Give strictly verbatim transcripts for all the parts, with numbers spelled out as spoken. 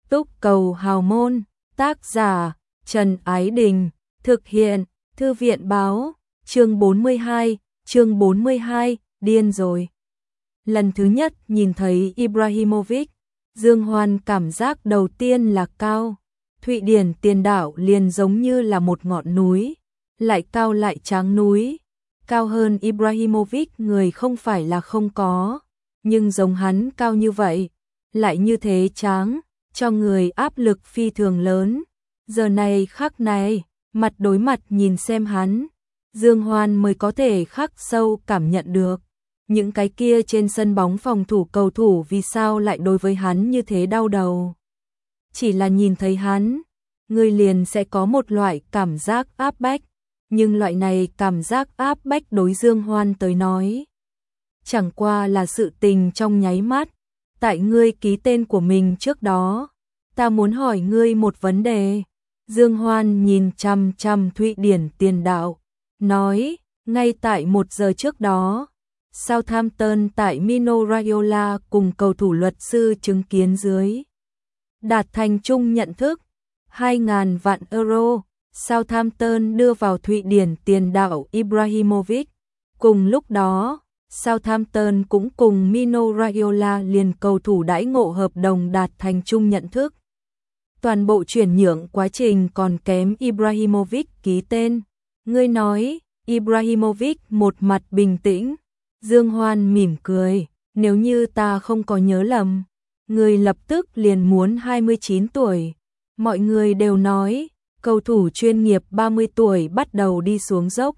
Túc cầu hào môn, tác giả Trần Ái Đình, thực hiện Thư viện báo, chương bốn mươi hai, chương bốn mươi hai, điên rồi. Lần thứ nhất nhìn thấy Ibrahimovic, Dương Hoan cảm giác đầu tiên là cao. Thụy Điển tiền đạo liền giống như là một ngọn núi, lại cao lại tráng núi. Cao hơn Ibrahimovic người không phải là không có, nhưng giống hắn cao như vậy, lại như thế tráng, cho người áp lực phi thường lớn. Giờ này khắc này, mặt đối mặt nhìn xem hắn, Dương Hoan mới có thể khắc sâu cảm nhận được. Những cái kia trên sân bóng phòng thủ cầu thủ vì sao lại đối với hắn như thế đau đầu. Chỉ là nhìn thấy hắn, người liền sẽ có một loại cảm giác áp bách. Nhưng loại này cảm giác áp bách đối Dương Hoan tới nói, chẳng qua là sự tình trong nháy mắt. Tại ngươi ký tên của mình trước đó, ta muốn hỏi ngươi một vấn đề. Dương Hoan nhìn chằm chằm Thụy Điển tiền đạo, nói, ngay tại một giờ trước đó, Southampton tại Mino Raiola cùng cầu thủ luật sư chứng kiến dưới đạt thành chung nhận thức, hai nghìn vạn euro, Southampton đưa vào Thụy Điển tiền đạo Ibrahimovic. Cùng lúc đó, Southampton cũng cùng Mino Raiola liền cầu thủ đãi ngộ hợp đồng đạt thành chung nhận thức. Toàn bộ chuyển nhượng quá trình còn kém Ibrahimovic ký tên. Ngươi nói, Ibrahimovic một mặt bình tĩnh. Dương Hoan mỉm cười, nếu như ta không có nhớ lầm, người lập tức liền muốn hai mươi chín tuổi. Mọi người đều nói, cầu thủ chuyên nghiệp ba mươi tuổi bắt đầu đi xuống dốc.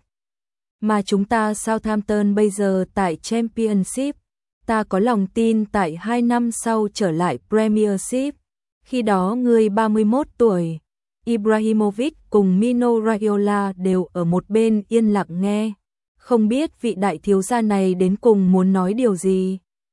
Mà chúng ta Southampton bây giờ tại Championship, ta có lòng tin tại hai năm sau trở lại Premiership. Khi đó người ba mươi mốt tuổi, Ibrahimovic cùng Mino Raiola đều ở một bên yên lặng nghe. Không biết vị đại thiếu gia này đến cùng muốn nói điều gì.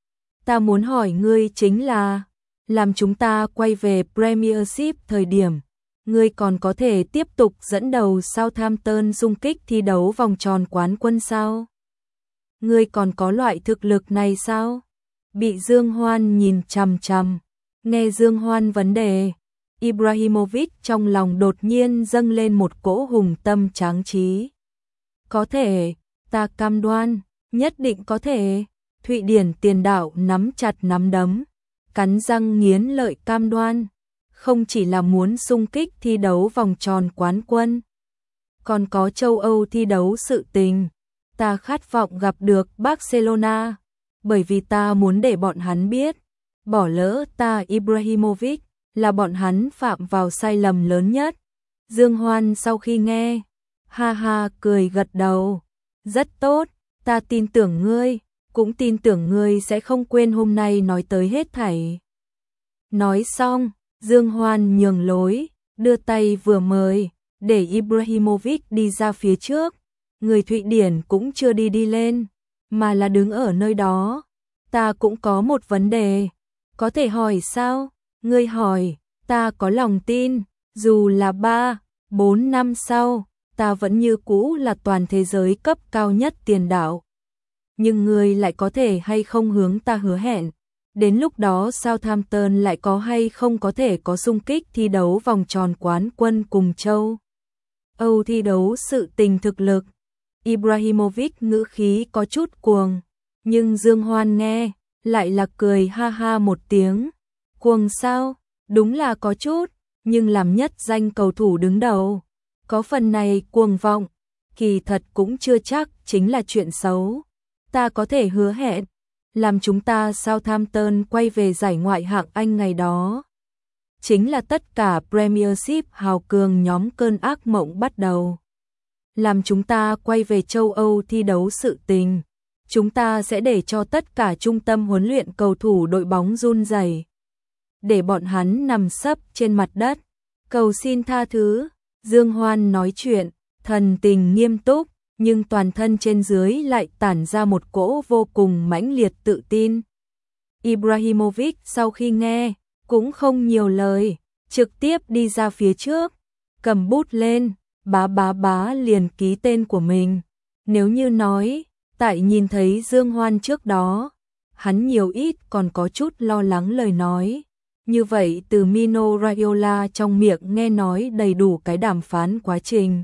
Ta muốn hỏi ngươi chính là, làm chúng ta quay về Premiership thời điểm, ngươi còn có thể tiếp tục dẫn đầu Southampton xung kích thi đấu vòng tròn quán quân sao? Ngươi còn có loại thực lực này sao? Bị Dương Hoan nhìn chằm chằm, nghe Dương Hoan vấn đề, Ibrahimovic trong lòng đột nhiên dâng lên một cỗ hùng tâm tráng trí. Có thể, ta cam đoan, nhất định có thể. Thụy Điển tiền đạo nắm chặt nắm đấm, cắn răng nghiến lợi cam đoan. Không chỉ là muốn xung kích thi đấu vòng tròn quán quân, còn có châu Âu thi đấu sự tình. Ta khát vọng gặp được Barcelona, bởi vì ta muốn để bọn hắn biết, bỏ lỡ ta Ibrahimovic là bọn hắn phạm vào sai lầm lớn nhất. Dương Hoan sau khi nghe, ha ha cười gật đầu, rất tốt, ta tin tưởng ngươi, cũng tin tưởng ngươi sẽ không quên hôm nay nói tới hết thảy. Nói xong, Dương Hoan nhường lối, đưa tay vừa mời, để Ibrahimovic đi ra phía trước. Người Thụy Điển cũng chưa đi đi lên, mà là đứng ở nơi đó. Ta cũng có một vấn đề, có thể hỏi sao? Ngươi hỏi, ta có lòng tin, dù là ba, bốn năm sau, ta vẫn như cũ là toàn thế giới cấp cao nhất tiền đạo. Nhưng ngươi lại có thể hay không hướng ta hứa hẹn, đến lúc đó Southampton lại có hay không có thể có xung kích thi đấu vòng tròn quán quân cùng châu Âu thi đấu sự tình thực lực. Ibrahimovic ngữ khí có chút cuồng, nhưng Dương Hoan nghe, lại là cười ha ha một tiếng. Cuồng sao? Đúng là có chút, nhưng làm nhất danh cầu thủ đứng đầu, có phần này cuồng vọng, kỳ thật cũng chưa chắc chính là chuyện xấu. Ta có thể hứa hẹn, làm chúng ta Southampton quay về giải ngoại hạng Anh ngày đó, chính là tất cả Premiership hào cường nhóm cơn ác mộng bắt đầu. Làm chúng ta quay về châu Âu thi đấu sự tình, chúng ta sẽ để cho tất cả trung tâm huấn luyện cầu thủ đội bóng run rẩy, để bọn hắn nằm sấp trên mặt đất, cầu xin tha thứ. Dương Hoan nói chuyện, thần tình nghiêm túc, nhưng toàn thân trên dưới lại tản ra một cỗ vô cùng mãnh liệt tự tin. Ibrahimovic sau khi nghe, cũng không nhiều lời, trực tiếp đi ra phía trước, cầm bút lên, bá bá bá liền ký tên của mình. Nếu như nói, tại nhìn thấy Dương Hoan trước đó, hắn nhiều ít còn có chút lo lắng lời nói, Như vậy từ Mino Raiola trong miệng nghe nói đầy đủ cái đàm phán quá trình.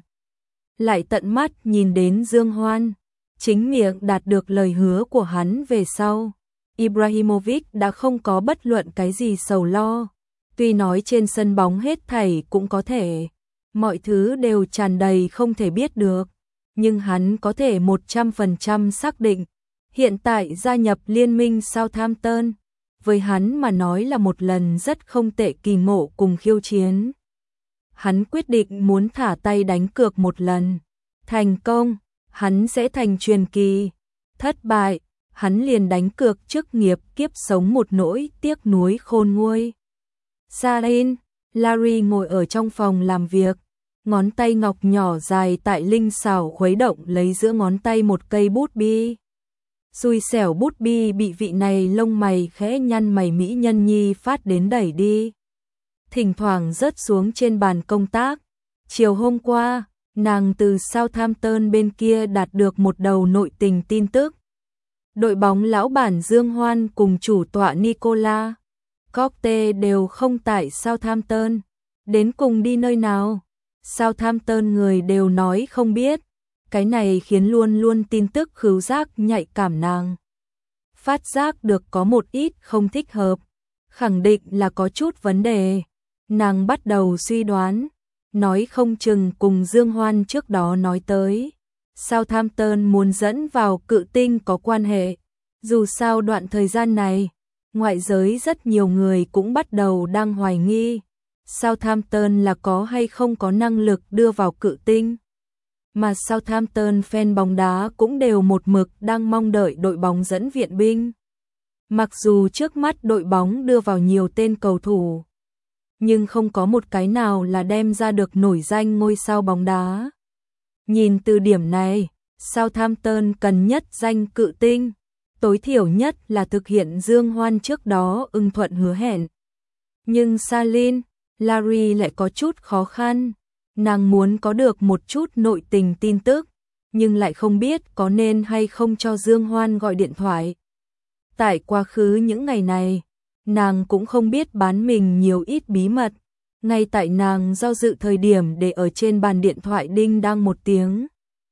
Lại tận mắt nhìn đến Dương Hoan, chính miệng đạt được lời hứa của hắn về sau. Ibrahimovic đã không có bất luận cái gì sầu lo. Tuy nói trên sân bóng hết thảy cũng có thể, mọi thứ đều tràn đầy không thể biết được, nhưng hắn có thể một trăm phần trăm xác định, hiện tại gia nhập liên minh Southampton, với hắn mà nói là một lần rất không tệ kỳ ngộ cùng khiêu chiến. Hắn quyết định muốn thả tay đánh cược một lần, thành công, hắn sẽ thành truyền kỳ, thất bại, hắn liền đánh cược chức nghiệp kiếp sống một nỗi tiếc nuối khôn nguôi. Sarin, Larry ngồi ở trong phòng làm việc, ngón tay ngọc nhỏ dài tại linh xảo khuấy động lấy giữa ngón tay một cây bút bi. Xui xẻo bút bi bị vị này lông mày khẽ nhăn mày mỹ nhân nhi phát đến đẩy đi. Thỉnh thoảng rớt xuống trên bàn công tác. Chiều hôm qua, nàng từ Southampton bên kia đạt được một đầu nội tình tin tức. Đội bóng lão bản Dương Hoan cùng chủ tọa Nicola Cockte đều không tại Southampton. Đến cùng đi nơi nào? Southampton người đều nói không biết. Cái này khiến luôn luôn tin tức khứu giác nhạy cảm nàng phát giác được có một ít không thích hợp, khẳng định là có chút vấn đề. Nàng bắt đầu suy đoán, nói không chừng cùng Dương Hoan trước đó nói tới, Southampton muốn dẫn vào cự tinh có quan hệ. Dù sao đoạn thời gian này, ngoại giới rất nhiều người cũng bắt đầu đang hoài nghi Southampton là có hay không có năng lực đưa vào cự tinh. Mà Southampton fan bóng đá cũng đều một mực đang mong đợi đội bóng dẫn viện binh. Mặc dù trước mắt đội bóng đưa vào nhiều tên cầu thủ, nhưng không có một cái nào là đem ra được nổi danh ngôi sao bóng đá. Nhìn từ điểm này, Southampton cần nhất danh cự tinh, tối thiểu nhất là thực hiện Dương Hoan trước đó ưng thuận hứa hẹn. Nhưng Salin, Larry lại có chút khó khăn. Nàng muốn có được một chút nội tình tin tức, nhưng lại không biết có nên hay không cho Dương Hoan gọi điện thoại. Tại quá khứ những ngày này, nàng cũng không biết bán mình nhiều ít bí mật. Ngay tại nàng do dự thời điểm để ở trên bàn điện thoại đinh đang một tiếng.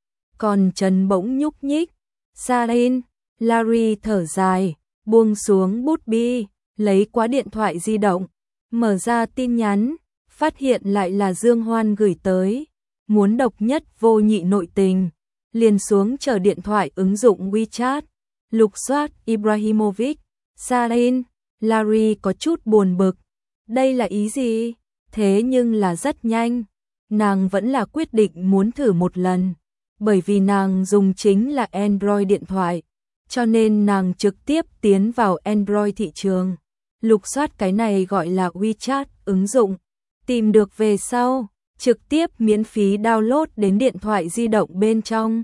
Còn Trần bỗng nhúc nhích. Sarin, Larry thở dài, buông xuống bút bi, lấy qua điện thoại di động, mở ra tin nhắn. Phát hiện lại là Dương Hoan gửi tới, muốn độc nhất vô nhị nội tình, liền xuống chờ điện thoại ứng dụng WeChat, lục soát Ibrahimovic, Sarin, Larry có chút buồn bực, đây là ý gì? Thế nhưng là rất nhanh, nàng vẫn là quyết định muốn thử một lần, bởi vì nàng dùng chính là Android điện thoại, cho nên nàng trực tiếp tiến vào Android thị trường, lục soát cái này gọi là WeChat ứng dụng. Tìm được về sau, trực tiếp miễn phí download đến điện thoại di động bên trong.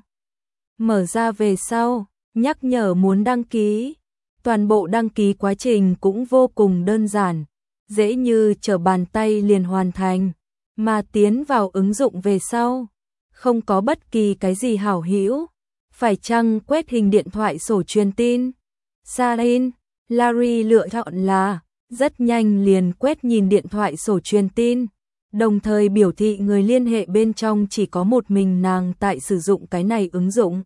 Mở ra về sau, nhắc nhở muốn đăng ký. Toàn bộ đăng ký quá trình cũng vô cùng đơn giản, dễ như trở bàn tay liền hoàn thành. Mà tiến vào ứng dụng về sau, không có bất kỳ cái gì hảo hữu. Phải chăng quét hình điện thoại sổ truyền tin? Sarin, Larry lựa chọn là rất nhanh liền quét nhìn điện thoại sổ truyền tin, đồng thời biểu thị người liên hệ bên trong chỉ có một mình nàng tại sử dụng cái này ứng dụng.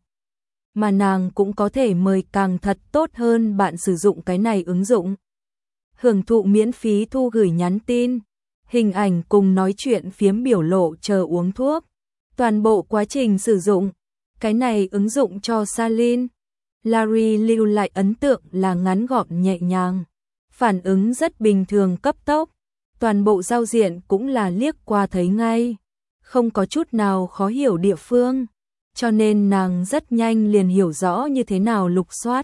Mà nàng cũng có thể mời càng thật tốt hơn bạn sử dụng cái này ứng dụng. Hưởng thụ miễn phí thu gửi nhắn tin, hình ảnh cùng nói chuyện phiếm biểu lộ chờ uống thuốc. Toàn bộ quá trình sử dụng, cái này ứng dụng cho Salin, Larry lưu lại ấn tượng là ngắn gọn nhẹ nhàng. Phản ứng rất bình thường cấp tốc, toàn bộ giao diện cũng là liếc qua thấy ngay, không có chút nào khó hiểu địa phương, cho nên nàng rất nhanh liền hiểu rõ như thế nào lục soát.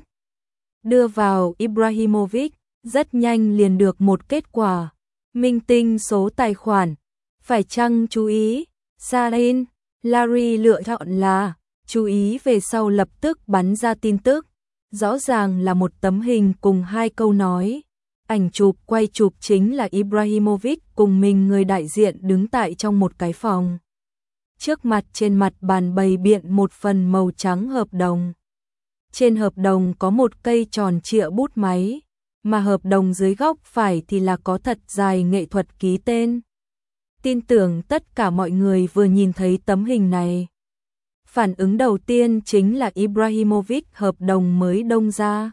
Đưa vào Ibrahimovic, rất nhanh liền được một kết quả, minh tinh số tài khoản, phải chăng chú ý, Sarin, Larry lựa chọn là, chú ý về sau lập tức bắn ra tin tức, rõ ràng là một tấm hình cùng hai câu nói. Ảnh chụp quay chụp chính là Ibrahimovic cùng mình người đại diện đứng tại trong một cái phòng. Trước mặt trên mặt bàn bày biện một phần màu trắng hợp đồng. Trên hợp đồng có một cây tròn trịa bút máy, mà hợp đồng dưới góc phải thì là có thật dài nghệ thuật ký tên. Tin tưởng tất cả mọi người vừa nhìn thấy tấm hình này. Phản ứng đầu tiên chính là Ibrahimovic hợp đồng mới đông ra.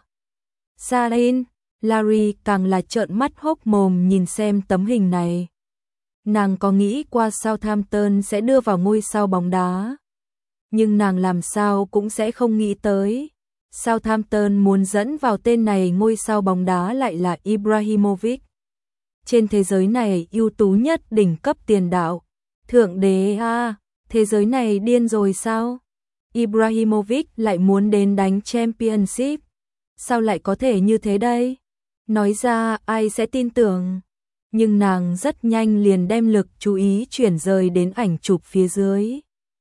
Sarin, Larry càng là trợn mắt hốc mồm nhìn xem tấm hình này. Nàng có nghĩ qua Southampton sẽ đưa vào ngôi sao bóng đá. Nhưng nàng làm sao cũng sẽ không nghĩ tới. Southampton muốn dẫn vào tên này ngôi sao bóng đá lại là Ibrahimovic. Trên thế giới này ưu tú nhất đỉnh cấp tiền đạo. Thượng đế à, thế giới này điên rồi sao? Ibrahimovic lại muốn đến đánh Championship. Sao lại có thể như thế đây? Nói ra ai sẽ tin tưởng? Nhưng nàng rất nhanh liền đem lực chú ý chuyển rời đến ảnh chụp phía dưới.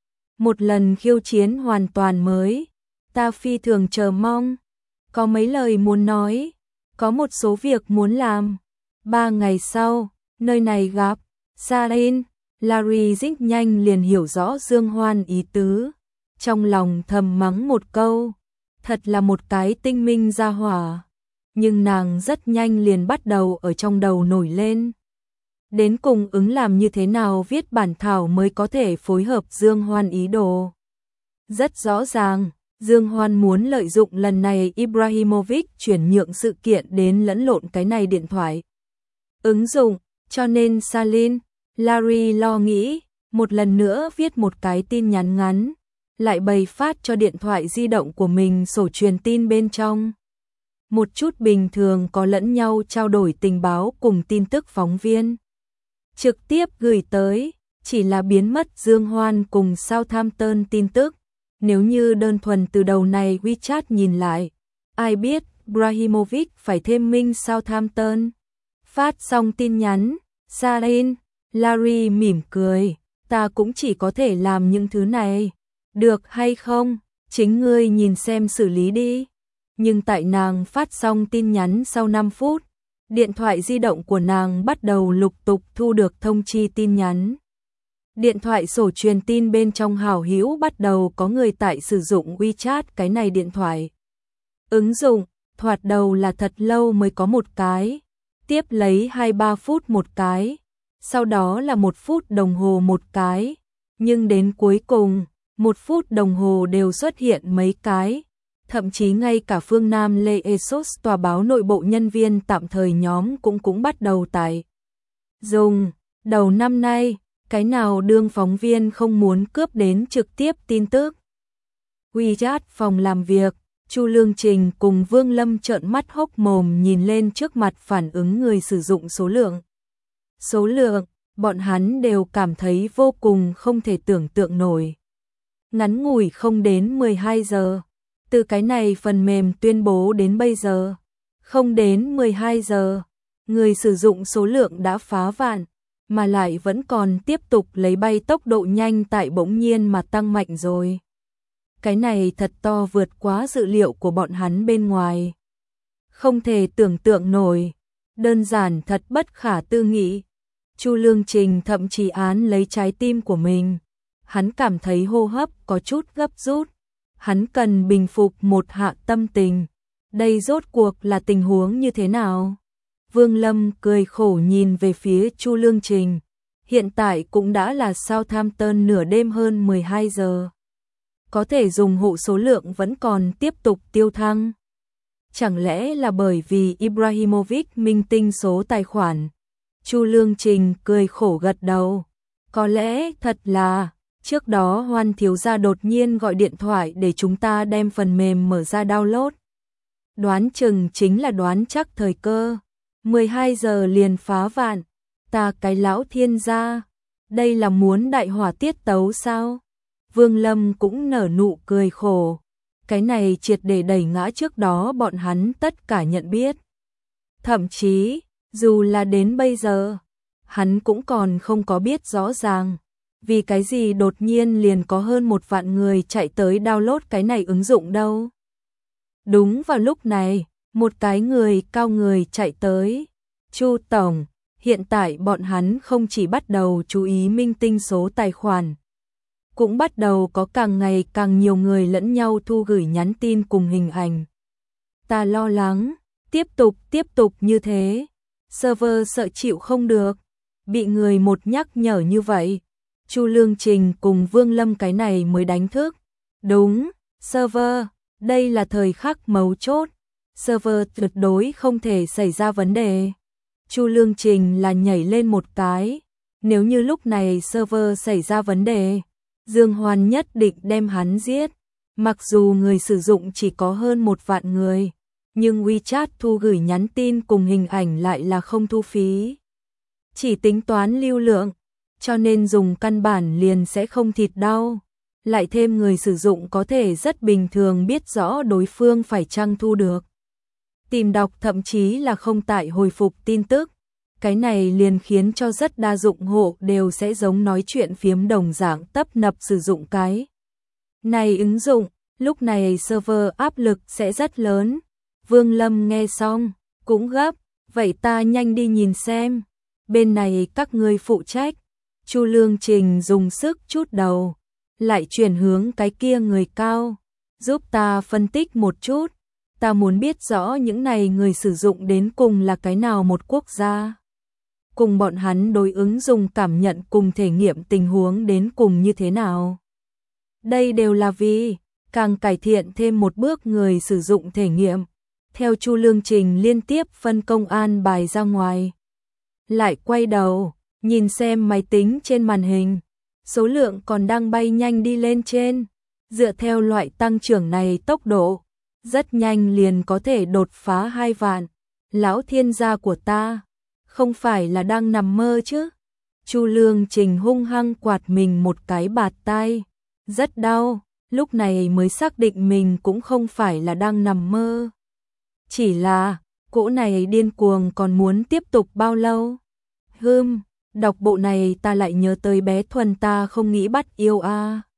Một lần khiêu chiến hoàn toàn mới. Ta phi thường chờ mong. Có mấy lời muốn nói. Có một số việc muốn làm. Ba ngày sau, nơi này gặp. Sarin, Larry rất nhanh liền hiểu rõ Dương Hoan ý tứ. Trong lòng thầm mắng một câu. Thật là một cái tinh minh ra hỏa. Nhưng nàng rất nhanh liền bắt đầu ở trong đầu nổi lên. Đến cùng ứng làm như thế nào viết bản thảo mới có thể phối hợp Dương Hoan ý đồ. Rất rõ ràng, Dương Hoan muốn lợi dụng lần này Ibrahimovic chuyển nhượng sự kiện đến lẫn lộn cái này điện thoại. Ứng dụng, cho nên Sarin, Larry lo nghĩ, một lần nữa viết một cái tin nhắn ngắn, lại bày phát cho điện thoại di động của mình sổ truyền tin bên trong. Một chút bình thường có lẫn nhau trao đổi tình báo cùng tin tức phóng viên. Trực tiếp gửi tới, chỉ là biến mất Dương Hoan cùng Southampton tin tức. Nếu như đơn thuần từ đầu này WeChat nhìn lại, ai biết Ibrahimovic phải thêm minh Southampton. Phát xong tin nhắn, Sarin, Larry mỉm cười, ta cũng chỉ có thể làm những thứ này. Được hay không, chính ngươi nhìn xem xử lý đi. Nhưng tại nàng phát xong tin nhắn sau năm phút, điện thoại di động của nàng bắt đầu lục tục thu được thông chi tin nhắn. Điện thoại sổ truyền tin bên trong hảo hữu bắt đầu có người tại sử dụng WeChat cái này điện thoại. Ứng dụng, thoạt đầu là thật lâu mới có một cái, tiếp lấy hai ba phút một cái, sau đó là một phút đồng hồ một cái, nhưng đến cuối cùng, một phút đồng hồ đều xuất hiện mấy cái. Thậm chí ngay cả phương Nam Lê Esos tòa báo nội bộ nhân viên tạm thời nhóm cũng cũng bắt đầu tải. Dùng, đầu năm nay, cái nào đương phóng viên không muốn cướp đến trực tiếp tin tức. WeChat phòng làm việc, Chu Lương Trình cùng Vương Lâm trợn mắt hốc mồm nhìn lên trước mặt phản ứng người sử dụng số lượng. Số lượng, bọn hắn đều cảm thấy vô cùng không thể tưởng tượng nổi. Ngắn ngủi không đến mười hai giờ. Từ cái này phần mềm tuyên bố đến bây giờ, không đến mười hai giờ, người sử dụng số lượng đã phá vạn, mà lại vẫn còn tiếp tục lấy bay tốc độ nhanh tại bỗng nhiên mà tăng mạnh rồi. Cái này thật to vượt quá dự liệu của bọn hắn bên ngoài. Không thể tưởng tượng nổi, đơn giản thật bất khả tư nghị. Chu Lương Trình thậm chí án lấy trái tim của mình. Hắn cảm thấy hô hấp có chút gấp rút. Hắn cần bình phục một hạ tâm tình. Đây rốt cuộc là tình huống như thế nào? Vương Lâm cười khổ nhìn về phía Chu Lương Trình. Hiện tại cũng đã là Southampton nửa đêm hơn mười hai giờ. Có thể dùng hộ số lượng vẫn còn tiếp tục tiêu thăng. Chẳng lẽ là bởi vì Ibrahimovic minh tinh số tài khoản? Chu Lương Trình cười khổ gật đầu. Có lẽ thật là... Trước đó Hoan thiếu gia đột nhiên gọi điện thoại để chúng ta đem phần mềm mở ra download. Đoán chừng chính là đoán chắc thời cơ. mười hai giờ liền phá vạn. Ta cái lão thiên gia. Đây là muốn đại hỏa tiết tấu sao? Vương Lâm cũng nở nụ cười khổ. Cái này triệt để đẩy ngã trước đó bọn hắn tất cả nhận biết. Thậm chí, dù là đến bây giờ, hắn cũng còn không có biết rõ ràng. Vì cái gì đột nhiên liền có hơn một vạn người chạy tới download cái này ứng dụng đâu. Đúng vào lúc này, một cái người cao người chạy tới. Chu Tổng, hiện tại bọn hắn không chỉ bắt đầu chú ý minh tinh số tài khoản, cũng bắt đầu có càng ngày càng nhiều người lẫn nhau thu gửi nhắn tin cùng hình ảnh. Ta lo lắng, Tiếp tục, tiếp tục như thế. Server sợ chịu không được. Bị người một nhắc nhở như vậy. Chu Lương Trình cùng Vương Lâm cái này mới đánh thức. Đúng, server, đây là thời khắc mấu chốt. Server tuyệt đối không thể xảy ra vấn đề. Chu Lương Trình là nhảy lên một cái. Nếu như lúc này server xảy ra vấn đề, Dương Hoan nhất định đem hắn giết. Mặc dù người sử dụng chỉ có hơn một vạn người, nhưng WeChat thu gửi nhắn tin cùng hình ảnh lại là không thu phí. Chỉ tính toán lưu lượng, cho nên dùng căn bản liền sẽ không thịt đau. Lại thêm người sử dụng có thể rất bình thường biết rõ đối phương phải chăng thu được. Tìm đọc thậm chí là không tải hồi phục tin tức. Cái này liền khiến cho rất đa dụng hộ đều sẽ giống nói chuyện phiếm đồng dạng tấp nập sử dụng cái này ứng dụng. Lúc này server áp lực sẽ rất lớn. Vương Lâm nghe xong, cũng gấp, vậy ta nhanh đi nhìn xem. Bên này các ngươi phụ trách. Chu Lương Trình dùng sức chút đầu, lại chuyển hướng cái kia người cao. Giúp ta phân tích một chút. Ta muốn biết rõ những này người sử dụng đến cùng là cái nào một quốc gia. Cùng bọn hắn đối ứng dùng cảm nhận cùng thể nghiệm tình huống đến cùng như thế nào. Đây đều là vì càng cải thiện thêm một bước người sử dụng thể nghiệm. Theo Chu Lương Trình liên tiếp phân công an bài ra ngoài. Lại quay đầu, nhìn xem máy tính trên màn hình. Số lượng còn đang bay nhanh đi lên trên. Dựa theo loại tăng trưởng này tốc độ, rất nhanh liền có thể đột phá hai vạn. Lão thiên gia của ta, không phải là đang nằm mơ chứ? Chu Lương Trình hung hăng quạt mình một cái bạt tai. Rất đau, lúc này mới xác định mình cũng không phải là đang nằm mơ. Chỉ là, cỗ này điên cuồng còn muốn tiếp tục bao lâu? Hừm, đọc bộ này ta lại nhớ tới bé Thuần ta không nghĩ bắt yêu a. À.